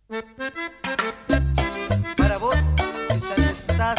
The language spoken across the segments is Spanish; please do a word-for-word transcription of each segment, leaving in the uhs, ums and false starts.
Para vos, que ya no estás.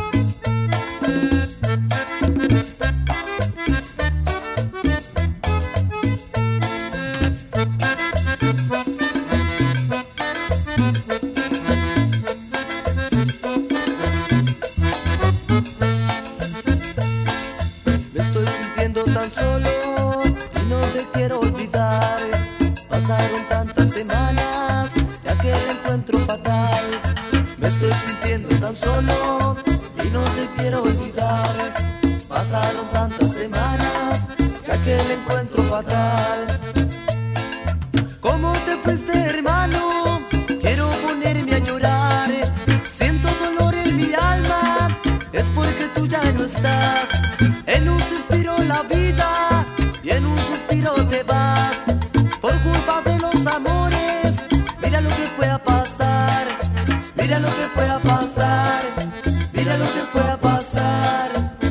Me estoy sintiendo tan solo y no te quiero olvidar. Pasaron tantas semanas de aquel encuentro fatal. Me estoy sintiendo tan solo y no te quiero olvidar. Pasaron tantas semanas de aquel encuentro fatal. ¿Cómo te fuiste, hermano? Quiero ponerme a llorar. Siento dolor en mi alma, es porque tú ya no estás. En un suspiro la vida y en un suspiro te vas. Por culpa de los amores, mira lo que fue a pasar. Mira lo que fue a pasar. Mira lo que fue a pasar.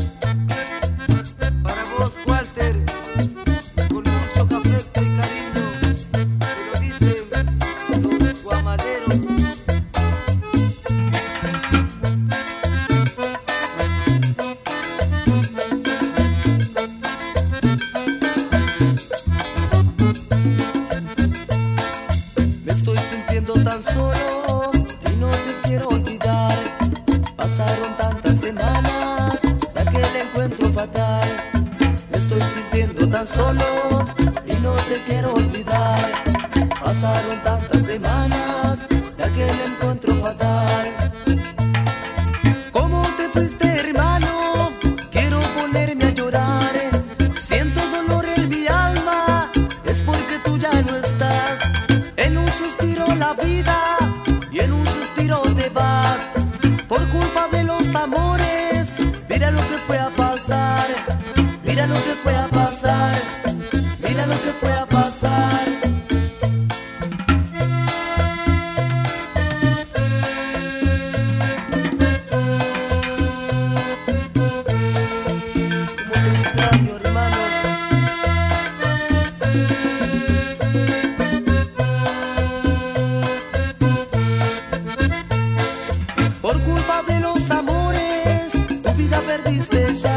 Para vos, Walter, con mucho afecto y cariño, te lo dicen los guamaleros. Me estoy sintiendo tan solo y no te quiero olvidar. Pasaron tantas semanas de aquel encuentro fatal. Me estoy sintiendo tan solo y no te quiero olvidar. Pasaron tantas semanas de aquel encuentro fatal. ¿Cómo te fuiste, hermano? Quiero ponerme a llorar. Siento dolor en mi alma, es porque tú ya no estás. En un suspiro la vida y en un suspiro te vas. Por culpa de los amores, mira lo que fue a pasar. Mira lo que fue a pasar. Mira lo que fue a pasar. Como te extraño, hermano. Por culpa de los amores, tu vida perdiste ya.